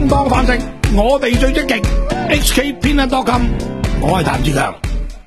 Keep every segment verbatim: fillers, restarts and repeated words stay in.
相當繁盛，我哋最積極 H K Peanut dot com， 我係譚志強。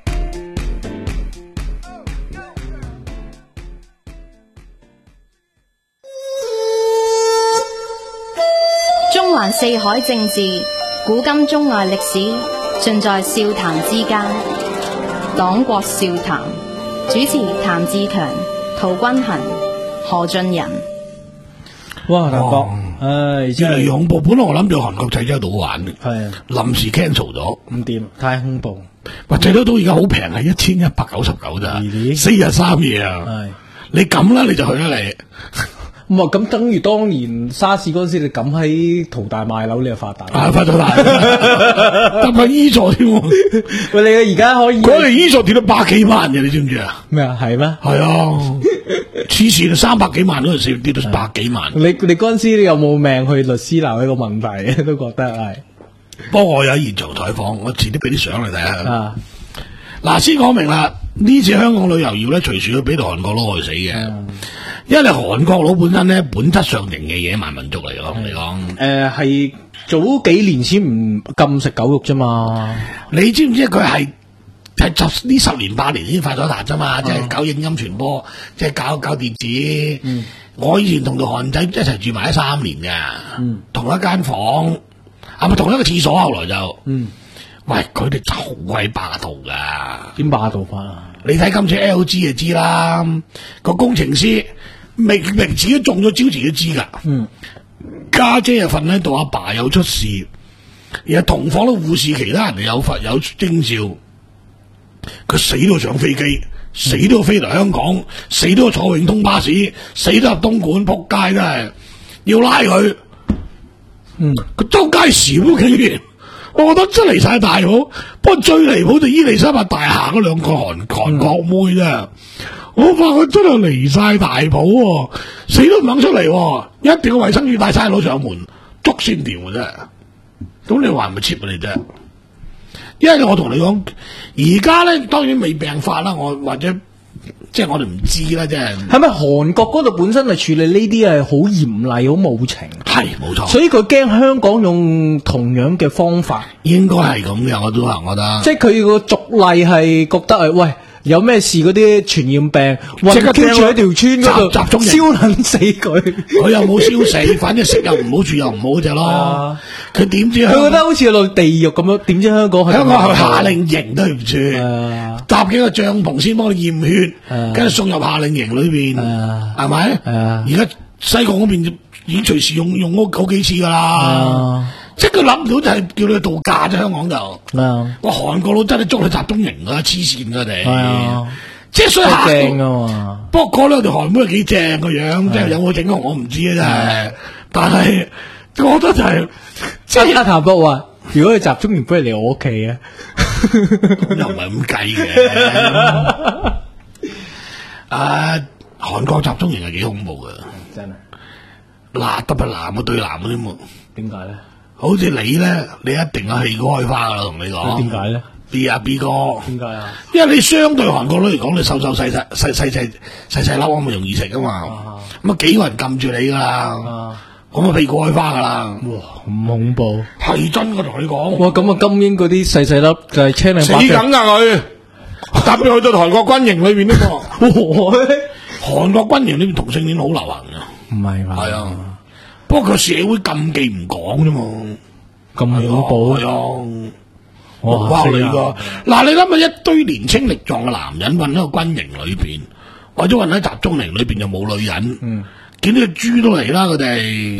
中環四海政治，古今中外歷史，盡在笑談之間。黨國笑談，主持譚志強、陶君行、何俊仁。 哇，韓國，唉， 越嚟越恐怖。本來我諗住韓國製真係好玩嘅， 係啊， 臨時 cancel 咗， 唔掂，太恐怖。 哇，製得到而家好平，係一千一百九十九咋，四日三夜啊！ 係你咁啦，你就去啦你。 唔係咁，等於當年沙士嗰陣時，你咁喺淘大賣樓，你就發達。 啊，發咗大，得埋 E 座添。 喂，你而家可以嗰年 E 座跌到百幾萬嘅，你知唔知啊？ 咩啊？係咩？係啊，黐線，三百幾萬嗰陣時跌到百幾萬。 你你嗰陣時你有冇命去律師樓呢個問題？都覺得係。 不過我有現場採訪，我遲啲俾啲相你睇下。 啊， 嗱，先講明啦，呢次香港旅遊業咧，隨時要俾到韓國佬害死嘅。嗯，因為你韓國佬本身咧，本質上型嘅野蠻民族嚟講嚟講， 誒係早幾年先唔禁食狗肉啫嘛。 你知唔知佢係係呢十年八年先發咗達啫嘛？即係搞影音傳播，即係搞搞電子。嗯，我以前同條韓仔一齊住埋咗三年㗎，嗯，同一間房，係咪同一個廁所？後來就，嗯，喂，佢哋就好鬼霸道㗎。點霸道法啊？你睇今次 L G 就知啦，個工程師明明自己中咗招，自己知噶。嗯，家姐又瞓喺度，阿爸又出事，而家同房啲護士，其他人哋有發有徵兆，佢死都上飛機，死都飛嚟香港，死都坐永通巴士，死都入東莞，仆街真係要拉佢。嗯，佢周街閃竟然。我覺得真離晒大譜，不過最離譜就伊利沙伯大廈嗰兩個韓韓國妹啫，我發覺真係離晒大譜，死都唔肯出嚟，一定要衛生署帶差佬上門捉先掂嘅啫。咁你話係咪 cheap 啊你啫？因為我同你講，而家咧當然未病發啦，我或者即係我哋唔知啦，即係係咪韓國嗰度本身係處理呢啲係好嚴厲、好無情？ 係冇錯， 所以佢驚香港用同樣嘅方法， 應該係咁嘅，我都係覺得。 即係佢個族例係覺得係喂。有咩事嗰啲傳染病，即刻住喺條村嗰度集中燒撚死佢， 佢又冇燒死，反正食又唔好，住又唔好啫咯。佢點知？ 佢覺得好似落地獄咁樣，點知香港香港係夏令營對唔住，搭幾個帳篷先幫你驗血，跟住送入夏令營裏邊，係咪？而家西貢嗰邊已經隨時用用咗好幾次噶啦。即係佢諗唔到就係叫你去度假啫，香港就，哇韓國佬真係捉你集中營噶，黐線噶哋，即係所以嚇正噶嘛。 不過嗰兩條韓妹幾正個樣，即係有冇整過我唔知啊，真係。但係我覺得就係， 即係阿譚博話，如果佢集中營不如嚟我屋企啊， 又唔係咁計嘅。啊，韓國集中營係幾恐怖噶， 真係。 嗱，特別男嘅對男嗰啲冇， 點解咧？ 好似你咧，你一定係氣開花噶啦，同你講。 點解咧 ？B 啊 B 哥。點解啊？ 因為你相對韓國佬嚟講，你瘦瘦細細細細細細細粒咁咪容易食噶嘛。咁啊幾個人撳住你噶啦。咁啊屁股開花噶啦。 哇，咁恐怖。 係真，我同你講。 哇，咁啊金英嗰啲細細粒就係青靚白嘅。 死梗噶佢，特別去到韓國軍營裏邊呢個。韓國軍營呢邊同性戀好流行噶。 唔係嘛？ 係啊。不過佢社會禁忌唔講啫嘛， 咁恐怖係啊！我話你噶，嗱你諗下一堆年青力壯嘅男人混喺個軍營裏邊，或者混喺集中營裏邊又冇女人，嗯，見到隻豬都嚟啦佢哋，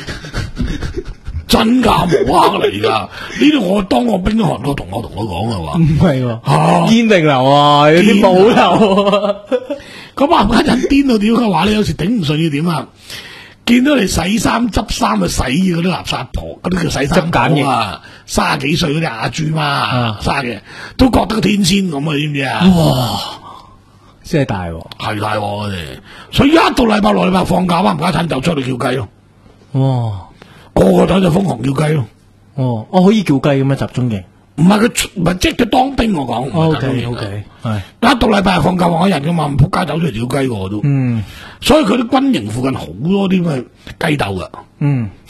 真假無黑嚟噶。呢啲我當我兵喺韓國同我同我講嘅話， 唔係喎，堅定流啊，有啲保留。 咁話唔家陣癲到點嘅話咧，有時頂唔順要點啊？見到你洗衫執衫去洗嗰啲垃圾婆，嗰啲叫洗衫婆啊，卅幾歲嗰啲阿豬媽，卅嘅都覺得個天仙咁啊，知唔知啊？ 哇，真係大喎， 係大鑊我哋，所以一到禮拜六禮拜放假，翻唔家產就出去叫雞咯。哇，個個仔就瘋狂叫雞咯。 哦，我可以叫雞嘅咩？集中營？ 唔係佢唔係即係佢當兵我講。 O K O K，係一到禮拜日放假放一日噶嘛，唔仆街走出嚟叫雞我都。嗯。所以佢啲軍營附近好多啲咩雞竇噶，嗯，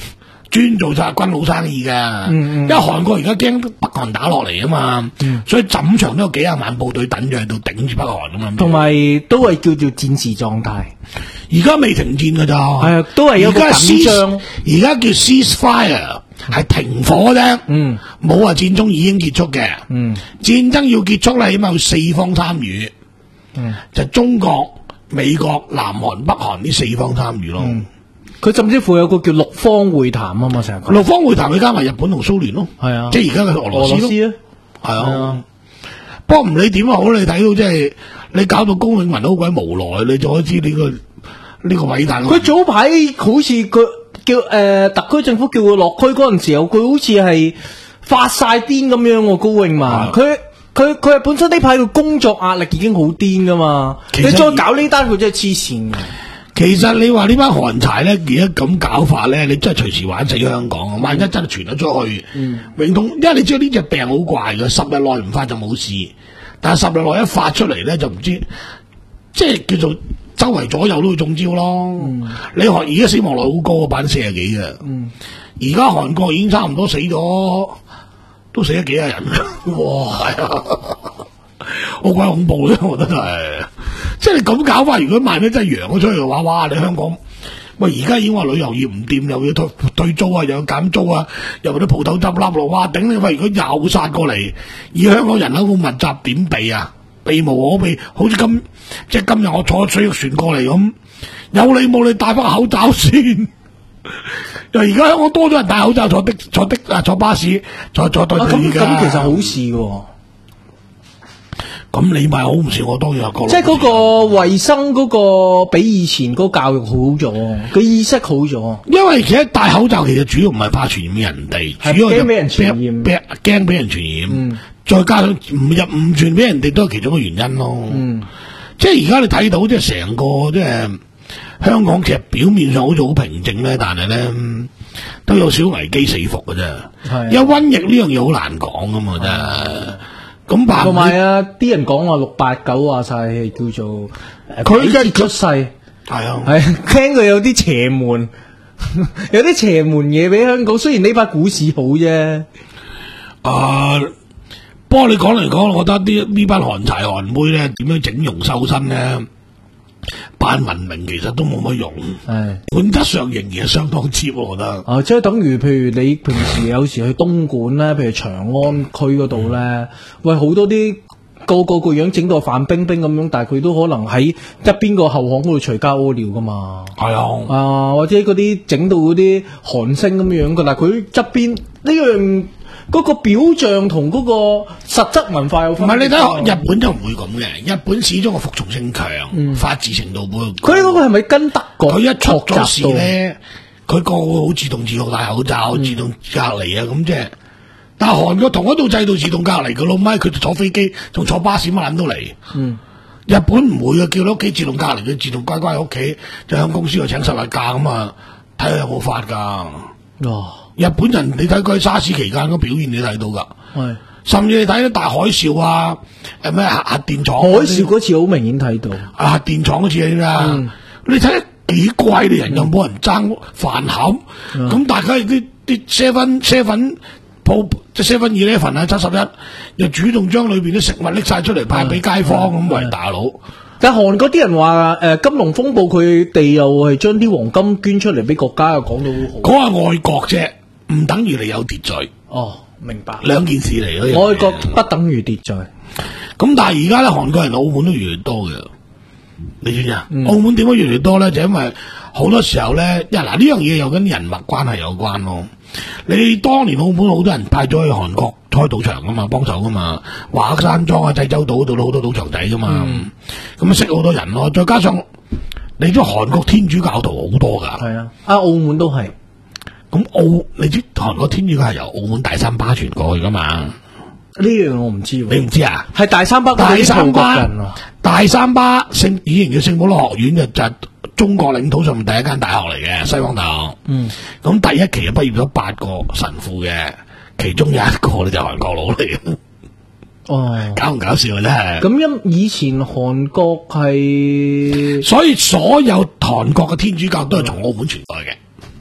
專做晒軍佬生意㗎。因為韓國而家驚北韓打落嚟啊嘛，所以枕場都有幾廿萬部隊等住喺度頂住北韓啊嘛。 同埋都係叫做戰時狀態。 而家未停戰㗎咋， 係啊，都係有個緊張。 而家叫 ceasefire，係停火啫， 嗯， 冇話戰爭已經結束嘅。 嗯， 戰爭要結束咧，起碼要四方參與。嗯，就中國、美國、南韓、北韓呢四方參與咯。 佢、嗯、甚至乎有個叫六方會談啊嘛，成日講六方會談，佢加埋日本同蘇聯咯。係啊，即係而家嘅俄羅斯咯。係啊，啊不過唔理點好，你睇到即係你搞到高永文好鬼無奈，你就可以知你個呢、這個偉大。 佢早排好似佢叫誒、呃、特區政府叫佢落區嗰陣時候，佢好似係發晒癲咁樣喎，高永文佢。佢佢係本身呢排嘅工作壓力已經好癲噶嘛，你再搞呢單佢真係黐線嘅。 其實你話呢班韓柴咧，而家咁搞法咧，你真係隨時玩死香港。萬一真係傳咗出去，嗯、永通，因為你知道呢隻病好怪嘅，十日內唔發就冇事，但係十日內一發出嚟咧就唔知，即係叫做周圍左右都會中招咯。嗯、你學而家死亡率好高，百分之四十幾嘅，而家韓國已經差唔多死咗。都死咗幾廿人，哇！係啊，好鬼恐怖咧，我覺得係。即係你咁搞法，如果萬一真係揚咗出去嘅話，哇！你香港喂而家已經話旅遊業唔掂，又要退退租啊，又要減租啊，又啲鋪頭執笠咯，哇！頂你喂！如果又殺過嚟，而香港人口咁密集，點避啊？避無可避，好似今即係今日我坐水翼船過嚟咁，有你冇你戴翻口罩先。而家香港多咗人戴口罩坐的坐的啊坐巴士坐坐對地㗎， 咁其實好事喎。 咁你咪好唔事，我當然有個。 即係嗰個衛生嗰個比以前嗰個教育好咗，個意識好咗。 因為其實戴口罩其實主要唔係怕傳染人哋，主要驚俾人傳染， 驚俾人傳染。嗯、再加上唔入唔傳俾人哋都係其中一個原因咯。嗯、即係而家你睇到即係成個即係。香港其實表面上好似好平靜咧，但係咧都有少危機四伏嘅啫。係，因為瘟疫呢樣嘢好難講噶嘛，真係。咁但係同埋啊，啲人講話六八九話晒係叫做佢一出世，係啊，係聽佢有啲邪門，有啲邪門嘢俾香港。雖然呢班股市好啫， 啊，不過你講嚟講，我覺得呢呢班韓柴韓妹咧點樣整容瘦身咧？扮文明其實都冇乜用，係本質上仍然係相當 cheap，我覺得。 啊，即係等於譬如你平時有時去東莞咧，譬如長安區嗰度咧，嗯、喂好多啲個個個樣整到范冰冰咁樣，但係佢都可能喺一邊個後巷嗰度隨街屙尿噶嘛。係啊，啊或者嗰啲整到嗰啲韓星咁樣噶，但係佢側邊呢樣。嗰個表象同嗰個實質文化有分別。唔係你睇日本就唔會咁嘅，日本始終個服從性強，嗯、法治程度冇。 佢嗰個係咪跟德國？ 佢一出咗事咧，佢個個好自動自覺戴口罩，嗯、自動隔離啊咁即係。但係韓國同一套制度自動隔離嘅咯，咪佢坐飛機仲坐巴士乜撚都嚟。嗯，日本唔會嘅，叫你屋企自動隔離，佢自動乖乖喺屋企，就喺公司度請十日假咁啊，睇下有冇法㗎。哦。日本人你睇佢喺沙士期間嗰表現，你睇到噶，係甚至你睇到大海嘯啊，誒咩核核電廠，海嘯嗰次好明顯睇到， 啊核電廠嗰次你啦，嗯、你睇得幾貴嘅人又冇人爭飯盒，咁、嗯、大家啲啲 seven seven 鋪即 seven eleven 啊七十一，又主動將裏邊啲食物拎晒出嚟派俾街坊咁為、嗯、大佬。 但係韓國啲人話誒金融風暴佢哋又係將啲黃金捐出嚟俾國家，又講到好。 講下愛國啫。唔等於你有秩序。 哦，明白。 兩件事嚟嘅。 愛國不等於秩序。 咁但係而家咧，韓國人澳門都越嚟越多嘅。你知唔知啊？嗯、澳門點解越嚟越多咧？就因為好多時候咧，一嗱呢樣嘢又跟人脈關係有關咯。你當年澳門好多人派咗去韓國開賭場噶嘛，幫手噶嘛，華克山莊啊、濟州島嗰度都好多賭場仔噶嘛。咁啊、嗯、識好多人咯，再加上你知韓國天主教徒好多噶。 係啊，啊澳門都係。 咁澳，你知韓國天主教係由澳門大三巴傳過去噶嘛？呢樣我唔知， 你唔知啊？ 係大三巴大三巴，大三巴聖以前叫聖保羅學院就就係中國領土上面第一間大學嚟嘅西方大學。嗯，咁第一期就畢業咗八個神父嘅，其中有一個咧就韓國佬嚟嘅。哦，搞唔搞笑啊？真係。 咁因以前韓國係， 所以所有韓國嘅天主教都係從澳門傳過去嘅。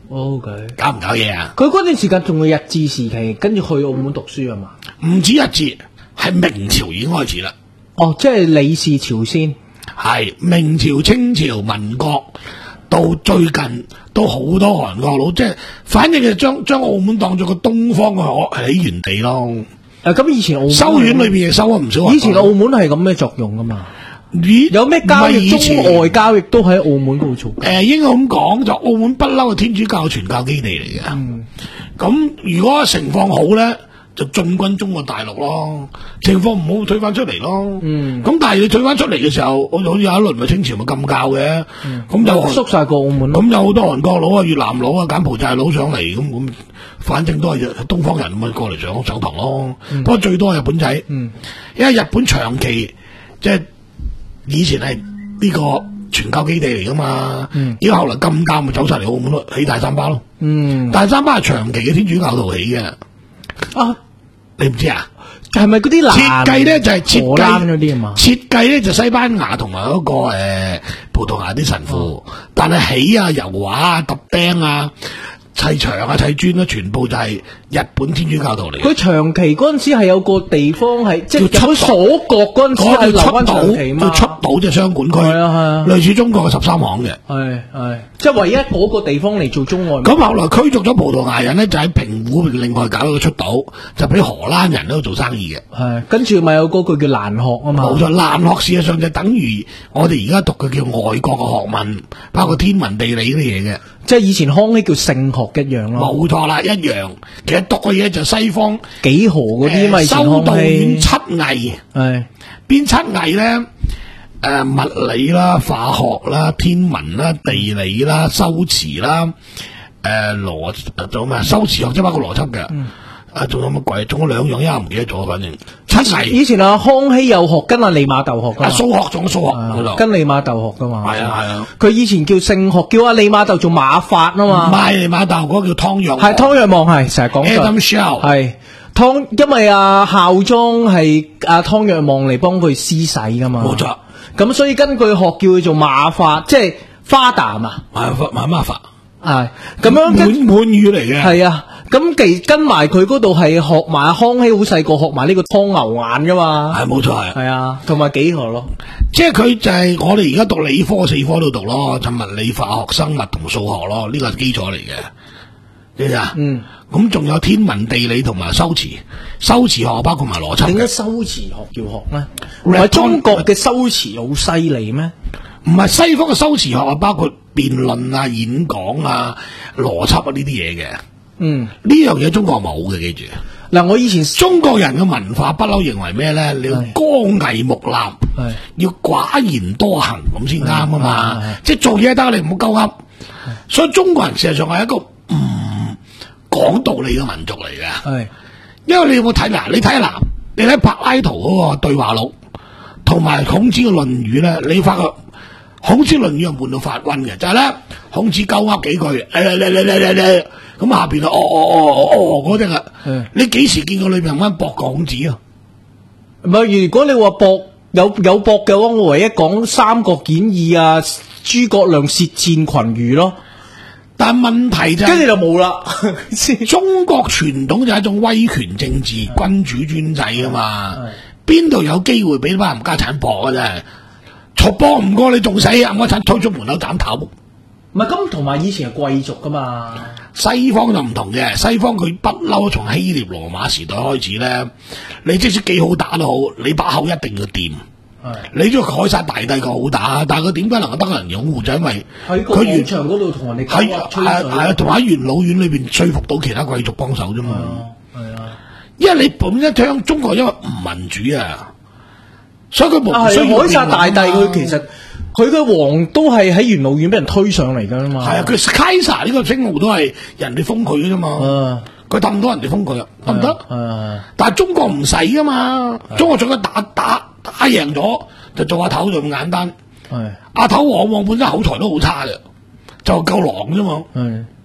，O K， 搞唔搞嘢啊？ 佢嗰段時間仲係日治時期，跟住去澳門讀書啊嘛？ 唔止日治，係明朝已經開始啦。 哦，即係李氏朝鮮， 係明朝、清朝、民國到最近都好多韓國佬，即係反正就將將澳門當作個東方嘅起源地咯。 誒、啊，咁以前澳門修院裏邊亦收咗唔少韓國佬。 以前澳門係咁嘅作用噶嘛？ 咦有咩交易？ 唔係以前中外交易都喺澳門嗰度做。 誒、呃，應該咁講，就澳門不嬲係天主教傳教基地嚟嘅。咁、嗯、如果情況好咧，就進軍中國大陸咯；情況唔好，退翻出嚟咯。嗯。咁但係你退翻出嚟嘅時候，好似有一輪咪清朝咪禁教嘅。咁、嗯、有縮晒個澳門。 咁有好多韓國佬啊、越南佬啊、柬埔寨佬上嚟，咁咁，反正都係東方人咪過嚟上上堂咯。嗯、不過最多係日本仔。嗯。因為日本長期即係。以前係呢個傳教基地嚟噶嘛，而家、嗯、後來禁教咪走晒嚟澳門咯，起大三巴咯。嗯，大三巴係長期嘅天主教徒起嘅。啊，你唔知啊？ 係咪嗰啲設計咧就係設計嗰啲啊嘛？ 設計咧就西班牙同埋嗰個誒、呃、葡萄牙啲神父，哦、但係起啊、油畫啊、揼釘啊。砌牆啊、砌磚啊，全部就係日本天主教徒嚟。 佢長期嗰陣時係有個地方係即係佢鎖國嗰陣時係留翻長期嘛， 叫出島即係商管區，係啊係啊，類似中國嘅十三行嘅。 係係，即係唯一嗰個地方嚟做中外。 咁後來驅逐咗葡萄牙人咧，就喺平湖另外搞一個出島，就俾荷蘭人喺度做生意嘅。係，跟住咪有嗰個叫蘭學啊嘛。冇錯，蘭學事實上就等於我哋而家讀嘅叫外國嘅學問，包括天文地理嗰啲嘢嘅。即係以前康熙叫聖學一樣咯，冇錯啦，一樣。其實讀嘅嘢就西方幾何嗰啲咪修道院七藝，係邊七藝咧？誒、呃，物理啦、化學啦、天文啦、地理啦、修辭啦，誒、呃，邏做咩？修辭學即係包括邏輯嘅。嗯啊，仲有乜鬼？仲有兩樣，因為唔記得咗，反正七藝。以前阿康熙有學跟阿利瑪竇學噶，啊數學仲有數學，啊、跟利瑪竇學噶嘛。係啊係啊，佢以前叫聖學，叫阿利瑪竇做馬法啊嘛。唔係利瑪竇嗰個叫湯若望，係湯若望係成日講。Adam Shell 係湯，因為阿孝莊係阿湯若望嚟幫佢施洗噶嘛。冇錯。咁所以根據學叫佢做馬法，即係 father 嘛。馬法馬馬法係咁樣滿滿語嚟嘅。係啊。咁其跟埋佢嗰度係學埋康熙好細個學埋呢個湯牛眼噶嘛，係冇錯係，係啊，同埋幾何咯，即係佢就係我哋而家讀理科四科都讀咯，就物理、化學、生物同數學咯，呢個係基礎嚟嘅，知唔知啊？嗯，咁仲有天文、地理同埋修辭，修辭學包括埋邏輯。點解修辭學要學咧？唔係中國嘅修辭好犀利咩？唔係西方嘅修辭學啊，包括辯論啊、演講啊、邏輯啊呢啲嘢嘅。嗯，呢樣嘢中國冇嘅，記住。嗱，我以前中國人嘅文化不嬲認為咩咧？你要剛毅木訥，要寡言多行咁先啱啊嘛。即係做嘢得，你唔好鳩噏。所以中國人事實上係一個唔講道理嘅民族嚟嘅。係，因為你有冇睇嗱？你睇下嗱，你睇柏拉圖嗰個對話錄，同埋孔子嘅《論語》咧，你發覺孔子《論語》係悶到發暈嘅，就係咧孔子鳩噏幾句，誒你你你你你。咁下邊啊，哦哦哦哦哦嗰隻啊，你幾時見過裏邊有乜駁孔子啊？唔係，如果你話駁有有駁嘅話，我唯一講《三國演義》啊，諸葛亮舌戰群儒咯。但係問題就係，跟住就冇啦。中國傳統就係一種威權政治、君主專制啊嘛，邊度有機會俾班冚家產駁啊？真係，錯駁唔過你仲死，冚家產推出門口斬頭。唔係咁，同埋以前係貴族噶嘛。西方就唔同嘅，西方佢不嬲從希臘羅馬時代開始咧，你即使幾好打都好，你把口一定要掂。係，你都凱撒大帝個好打，但係佢點解能夠得人擁護？就因為喺個廣場嗰度同人哋喺係係同埋喺元老院裏邊說服到其他貴族幫手啫嘛。係啊，因為你本身聽中國因為唔民主啊，所以佢冇需要。凱撒大帝佢其實。佢嘅王都係喺元老院俾人推上嚟噶嘛？係啊，佢 Kaiser 呢個稱號都係人哋封佢嘅啫嘛。佢氹到人哋封佢啊，得唔得？但係中國唔使噶嘛，中國仲要打打打贏咗就做阿頭就咁簡單。係阿頭往往本身口才都好差嘅，就夠狼啫嘛。係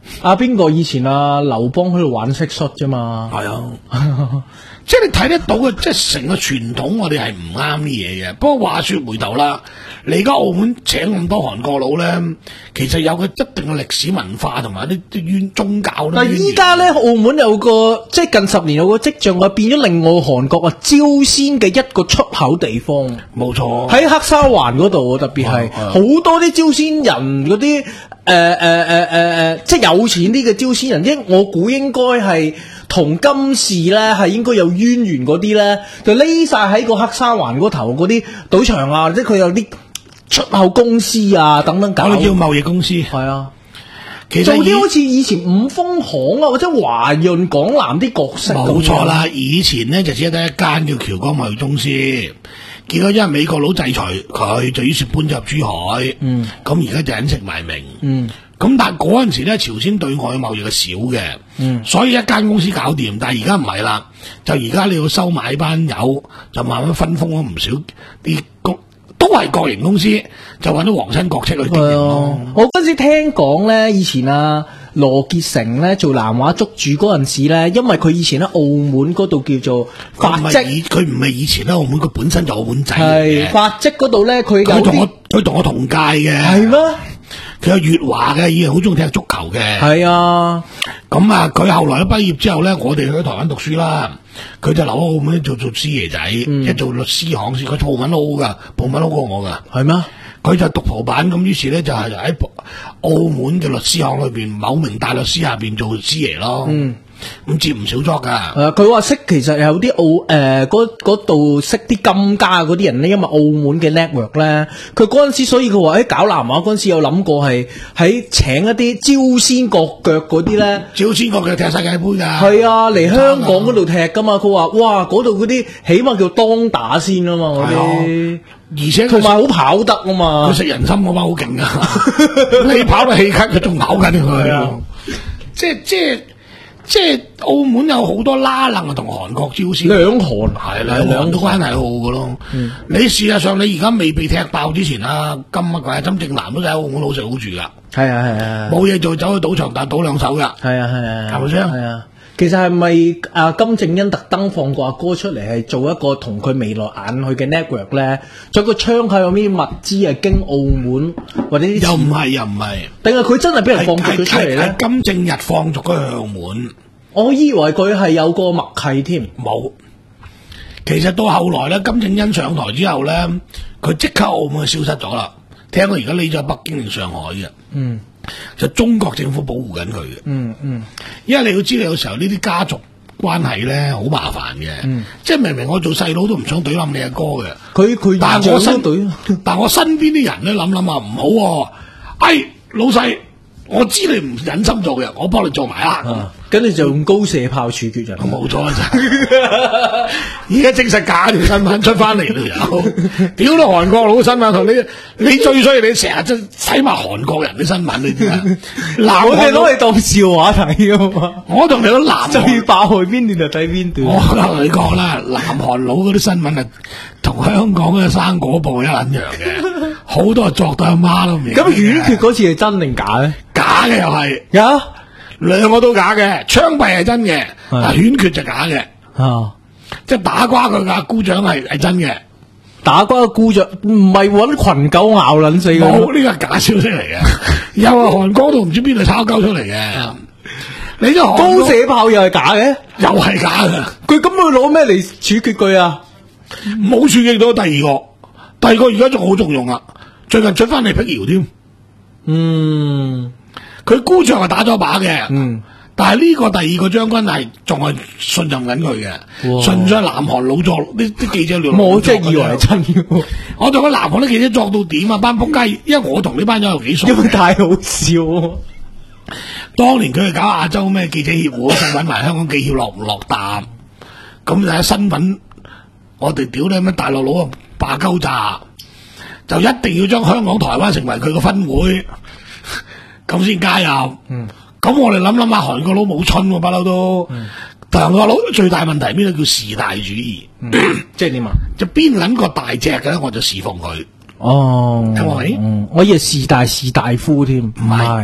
阿邊個以前啊劉邦喺度玩蟋蟀啫嘛。 係啊。即係你睇得到嘅，即係成個傳統，我哋係唔啱啲嘢嘅。不過話說回頭啦，你而家澳門請咁多韓國佬咧，其實有個一定嘅歷史文化同埋啲啲淵宗教。 但係依家咧，澳門有個即係近十年有個跡象，話變咗另外韓國啊朝鮮嘅一個出口地方。 冇錯， 喺黑沙環嗰度，特別係好多啲朝鮮人嗰啲誒誒誒誒誒，即係有錢啲嘅朝鮮人，應我估應該係。同金氏咧係應該有淵源嗰啲咧，就匿晒喺個黑沙環嗰頭嗰啲賭場啊，或者佢有啲出口公司啊等等搞。 我哋叫貿易公司。 係啊， 其實做啲好似以前五豐行啊或者華潤港南啲角色。 冇錯啦，以前咧就只係得一間叫僑光貿易公司，結果因為美國佬制裁佢，就於是搬咗入珠海。嗯，咁而家就隱姓埋名。嗯。咁但係嗰陣時咧，朝鮮對外嘅貿易係少嘅，嗯，所以一間公司搞掂。但係而家唔係啦，就而家你要收買班友，就慢慢分封咗唔少啲公，都係國營公司，就揾到皇親國戚去經營咯。 我嗰陣時聽講咧，以前啊羅傑成咧做南華捉住嗰陣時咧，因為佢以前喺澳門嗰度叫做法職， 佢唔係以前喺澳門，佢本身就澳門仔嚟嘅。 係法職嗰度咧，佢佢同我佢同我同屆嘅。 係咩？ 佢有粵華嘅，以前好中意踢足球嘅。 係啊， 咁啊，佢後來咧畢業之後咧，我哋去台灣讀書啦，佢就留喺澳門做做師爺仔，嗯、即係做律師行先。佢葡文好好噶，葡文好過我噶。 係咩？佢就讀葡版，咁於是咧就係喺澳門嘅律師行裏邊，某名大律師下邊做師爺咯。嗯。咁接唔少 job 噶， 誒佢話識其實有啲澳誒嗰度識啲金家嗰啲人咧，因為澳門嘅 network 咧，佢嗰陣時所以佢話誒搞南華嗰陣時有諗過係喺請一啲招鮮國腳嗰啲咧， 招鮮國腳踢世界盃㗎， 係啊嚟香港嗰度踢噶嘛，佢話哇嗰度嗰啲起碼叫當打先啊嘛嗰啲， 而且同埋好跑得啊嘛， 佢食人參嗰班好勁㗎，你跑到氣咳佢仲跑緊佢，即係即係。即係澳門有好多拉楞啊，同韓國招鮮， 兩韓係兩韓都關係好嘅咯。嗯、你事實上你而家未被踢爆之前啊，金乜鬼曾正南都喺澳門好食好住噶。 係啊係啊， 冇嘢做走去賭場但係賭兩手噶。係啊係啊，係咪先？係啊。 其實係咪啊金正恩特登放個阿哥出嚟係做一個同佢未來眼去嘅 network 咧？再個窗口有咩物資係經澳門或者啲又唔係又唔係， 定係佢真係俾人放逐咗出嚟咧？ 金正日放逐咗去澳門， 我以為佢係有個默契添， 冇。其實到後來咧，金正恩上台之後咧，佢即刻澳門就消失咗啦。聽講而家匿咗喺北京定上海嘅。嗯。就中國政府保護緊佢嘅，嗯嗯，因為你要知道有時候呢啲家族關係咧好麻煩嘅，嗯，即係明明我做細佬都唔想懟冧你阿哥嘅， 佢佢但係我身但係我身邊啲人咧諗諗啊唔好，啊，哎老細，我知你唔忍心做嘅，我幫你做埋啊， 跟住就用高射炮處決人， 冇錯啦，而家證實假條新聞出翻嚟都有，屌到韓國佬新聞同你，你最衰你成日即睇埋韓國人啲新聞，你知啊？嗱， 我哋攞嚟當笑話睇啊嘛， 我同你講南最爆去邊段就睇邊段。 我同你講啦，南韓佬嗰啲新聞啊，同香港嘅生果報一撚樣嘅，好多係作到阿媽都唔明。 咁軟決嗰次係真定假咧？ 假嘅又係， 有兩個都假嘅，槍斃係真嘅，但係軟決就假嘅。啊，即係打瓜佢阿姑丈係係真嘅， 打瓜個姑丈唔係搵群狗咬撚死佢。 冇，呢個係假消息嚟嘅，又係韓國度唔知邊度抄鳩出嚟嘅。你啲高射炮又係假嘅， 又係假嘅。 佢咁佢攞咩嚟處決佢啊？ 冇處決到第二個，第二個而家仲好重用啊！最近出翻嚟辟謠添。嗯。佢姑丈係打咗把嘅，嗯，但係呢個第二個將軍係仲係信任緊佢嘅，信咗南韓老作啲啲記者亂， 我真係以為係真嘅。 我同個南韓啲記者作到點啊？班仆街，因為我同呢班友有幾熟， 因為太好笑。 當年佢係搞亞洲咩記者協會，就揾埋香港記協落唔落擔，咁就喺新聞，我哋屌你咩大陸佬啊罷鳩炸，就一定要將香港、台灣成為佢個分會。咁先加入，咁、嗯、我哋諗諗下，韓國佬冇春喎，不嬲都。嗯、但韓國佬最大問題邊度叫時大主義， 嗯、即係點啊？ 就邊撚個大隻嘅咧，我就侍奉佢。 哦， 係咪、嗯？ 我以為士大士大夫添，唔係，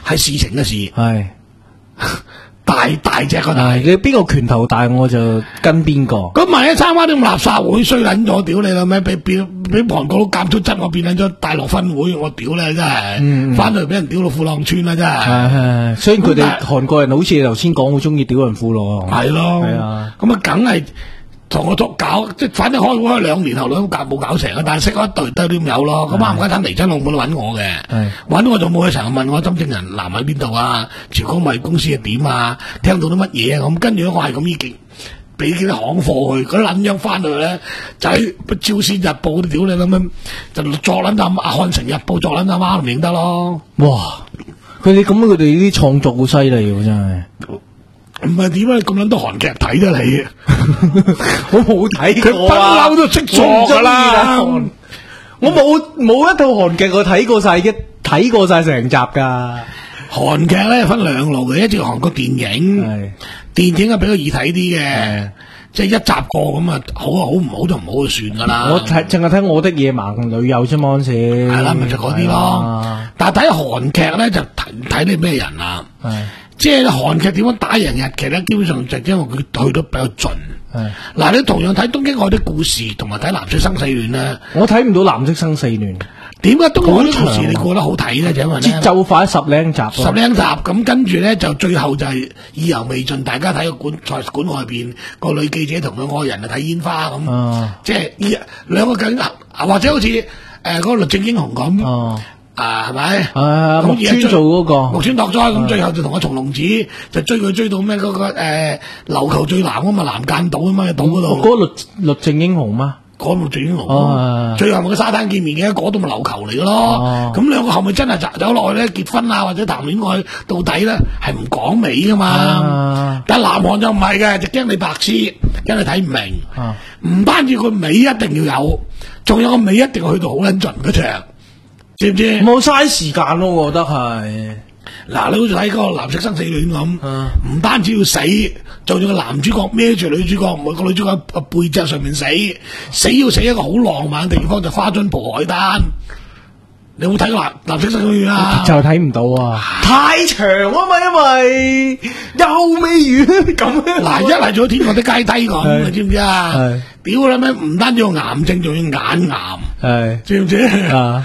係事情嘅事， 係大大隻個大。 係你邊個拳頭大我就跟邊個。 咁萬一參加啲咁垃圾會衰撚咗，屌你老味，俾俾俾韓國佬夾出質，我變撚咗大陸分會，我屌你真係，翻到嚟俾人屌到褲浪穿啦真係。 係係，雖然佢哋韓國人好似你頭先講好中意屌人褲浪。 係咯， 係啊， 咁啊梗係。同我作搞，即係反正開會開兩年後都搞冇搞成啊！但係識咗一隊都咁有咯。咁啱唔啱睇嚟真澳門都揾我嘅，揾我就冇去成日問我針正人男喺邊度啊？全港物業公司係點啊？聽到啲乜嘢啊？咁跟住我係咁已經俾啲行貨去，嗰啲撚樣翻到去咧就喺《朝鮮日報》屌你咁樣就作撚就阿漢城日報作撚就媽唔認得咯。 哇！佢哋咁佢哋啲創作好犀利喎，真係。 唔係點解咁撚多韓劇睇得你啊？ 我冇睇佢不嬲都識做噶啦。 我冇冇一套韓劇我睇過晒嘅，睇過晒成集噶。 韓劇咧分兩路嘅，一隻韓國電影， 係電影係比較易睇啲嘅，即係一集過咁啊，好啊好唔好就唔好就算噶啦。 我睇淨係睇我的野蠻女友啫嘛，嗰陣時係啦，咪就嗰啲咯。但係睇韓劇咧就睇睇你咩人啊。 係。 即係韓劇點樣打贏日劇咧？基本上就因為佢去得比較盡。嗱，你同樣睇《東京愛的故事》同埋睇《藍色生死戀》咧， 我睇唔到《藍色生死戀》。 點解《東京愛的故事》你覺得好睇咧？就因為節奏快十零集， 十零集咁，跟住咧就最後就係意猶未盡，大家睇個館賽館外邊個女記者同佢愛人啊睇煙花咁， 啊、 即係兩個緊或者好似誒嗰個律政英雄咁。啊啊，係咪？ 啊，木村做嗰個木村拓哉咁，最後就同阿松隆子就追佢追到咩嗰個誒琉球最南啊嘛，南間島啊嘛，島嗰度。 嗰個律律政英雄嗎？ 嗰個律政英雄。最後咪個沙灘見面嘅，嗰度咪琉球嚟嘅咯。咁兩個後咪真係走走落去咧，結婚啊或者談戀愛到底咧，係唔講尾噶嘛。但係南韓就唔係嘅，就驚你白痴，驚你睇唔明。唔單止個尾一定要有，仲有個尾一定要去到好撚盡嗰場。知唔知？ 冇嘥時間咯，我覺得係。 嗱，你好似睇嗰個藍色生死戀咁，唔單止要死，仲要個男主角孭住女主角，每個女主角背脊上面死，死要死一個好浪漫嘅地方，就花津浦海灘。你有冇睇過藍藍色生死戀啊？ 就睇唔到啊，太長啊嘛，因為又未完咁。 嗱，一係做天國的階梯咁，你知唔知啊？屌啦咩？唔單止有癌症，仲要眼癌，係知唔知啊？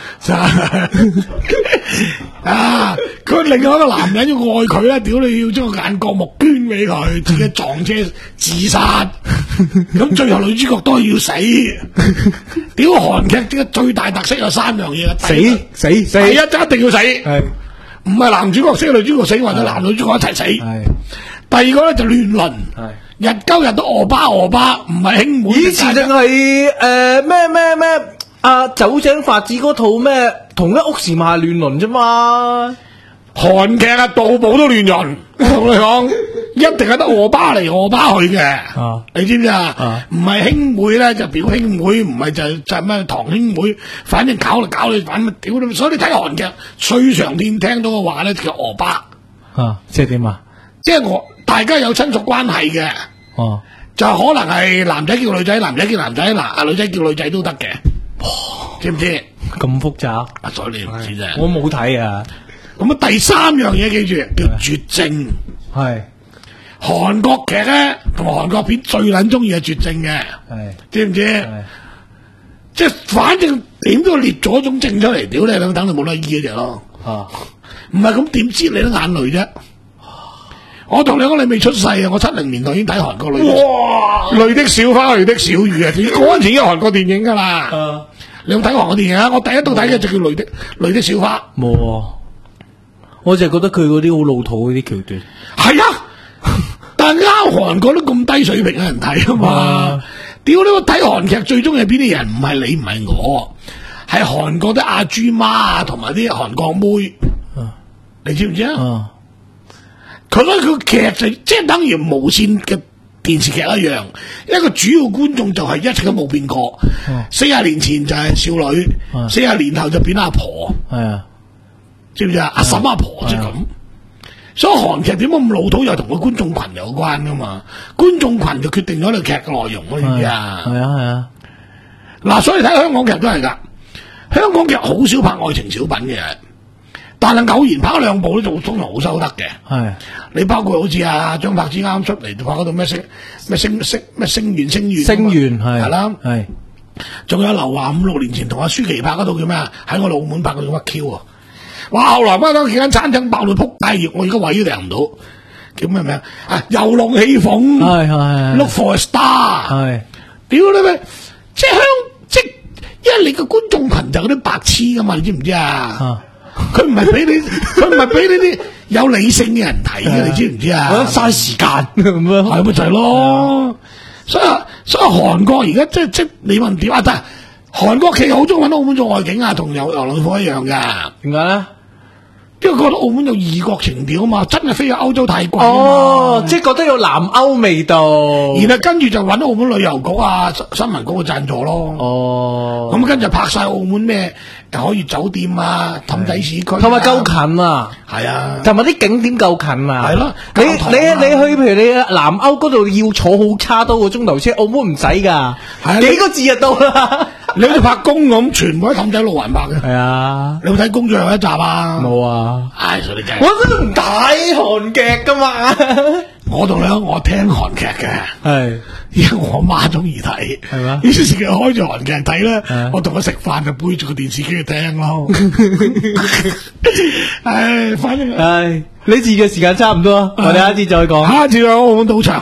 啊！佢另外一個男人要愛佢咧，屌你要將個眼角膜捐俾佢，自己撞車自殺，咁最後女主角都係要死。屌韓劇嘅最大特色有三樣嘢， 死死死， 第一就一定要死，係唔係男主角死，女主角死，或者男女主角一齊死。係第二個咧就亂倫，係日鳩日都俄巴俄巴，唔係兄妹。以前淨係誒咩咩咩啊酒井法子嗰套咩同一屋檐下亂倫啫嘛。韓劇啊，度部都亂倫，我同你講，一定係得俄巴嚟俄巴去嘅，啊、你知唔知啊？唔係兄妹咧就表兄妹，唔係就就咩堂兄妹，反正搞嚟搞去，反正屌你！所以你睇韓劇最常見聽到嘅話咧叫俄巴，啊，即係點啊？即係我大家有親屬關係嘅，哦、啊，就可能係男仔叫女仔，男仔叫男仔，嗱啊女仔叫女仔都得嘅，知唔知？咁複雜，啊，所以你唔知啫，我冇睇啊。咁啊，第三樣嘢記住叫絕症，係韓國劇咧同埋韓國片最捻中意係絕症嘅，係知唔知？即係反正點都列咗種症出嚟，屌你兩等你冇得醫嗰隻咯，啊，唔係咁點知你都眼淚啫？我同你講，你未出世啊！我七零年代已經睇韓國淚，哇，淚的小花，淚的小雨啊！嗰陣時已經韓國電影噶啦，啊、你有冇睇韓國電影啊？我第一套睇嘅就叫淚的淚的小花，冇。我就係覺得佢嗰啲好老土嗰啲橋段，係啊，但係啱韓國都咁低水平嘅人睇啊嘛！屌你，我睇韓劇最中意係邊啲人？唔係你，唔係我，係韓國啲阿豬媽啊，同埋啲韓國妹，啊、你知唔知啊？佢嗰個劇就即係等於無線嘅電視劇一樣，一個主要觀眾就係一直都冇變過，四十、啊、年前就係少女，四十、啊、年後就變阿婆，係啊。知唔知啊？阿嬸阿婆就咁，所以韓劇點解咁老土，又同個觀眾群有關噶嘛？觀眾群就決定咗呢個劇嘅內容，知唔知啊？係啊係啊。嗱，所以睇香港劇都係噶，香港劇好少拍愛情小品嘅， 但係偶然拍兩部咧，就通常好收得嘅。 係你包括好似阿張柏芝啱出嚟拍嗰度咩星咩星星咩星願星願星願係係啦， 係仲有劉華五六年前同阿舒淇拍嗰套叫咩啊？喺我哋澳門拍嗰套乜 Q 啊？哇！後來翻到幾間餐廳爆到撲街，我而家位都訂唔到，叫咩名啊？遊龍戲鳳， 係係 Look for a Star， 係屌你咩？即係香即係，因為你個觀眾群就嗰啲白痴噶嘛，你知唔知啊？佢唔係俾你，佢唔係俾呢啲有理性嘅人睇嘅，你知唔知啊？ 我嘥時間咁樣， 係咪就係咯？所以所以韓國而家即係即係你問點啊？得韓國企好中意揾澳門做外景啊，同遊遊輪貨一樣噶。 點解咧？ 因為覺得澳門有異國情調啊嘛，真係飛去歐洲太貴啊嘛。 哦，即係覺得有南歐味道。 然後跟住就揾澳門旅遊局啊、新聞局嘅贊助咯。 哦， 咁跟住拍晒澳門咩海悦酒店啊、氹仔市區， 同埋夠近啊。 係啊， 同埋啲景點夠近啊。 係咯， 你你你去譬如你南歐嗰度要坐好差多個鐘頭車，澳門唔使噶，幾個字就到啦。 你好似拍工咁，全部喺氹仔路環拍嘅。 係啊， 你有睇工最後一集啊？ 冇啊。 唉，所以你真係我真係唔睇韓劇噶嘛。 我同你講，我聽韓劇嘅， 係因為我媽中意睇， 係嘛？ 於是佢開住韓劇睇咧，我同佢食飯就背住個電視機去聽咯。唉，反正唉，呢次嘅時間差唔多，我哋下一次再講。 下一次喺澳門賭場。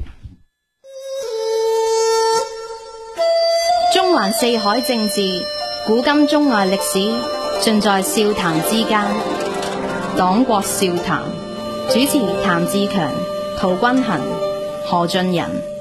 中環四海政治，古今中外歷史，盡在笑談之間。黨國笑談，主持譚志強、陶君衡、何俊仁。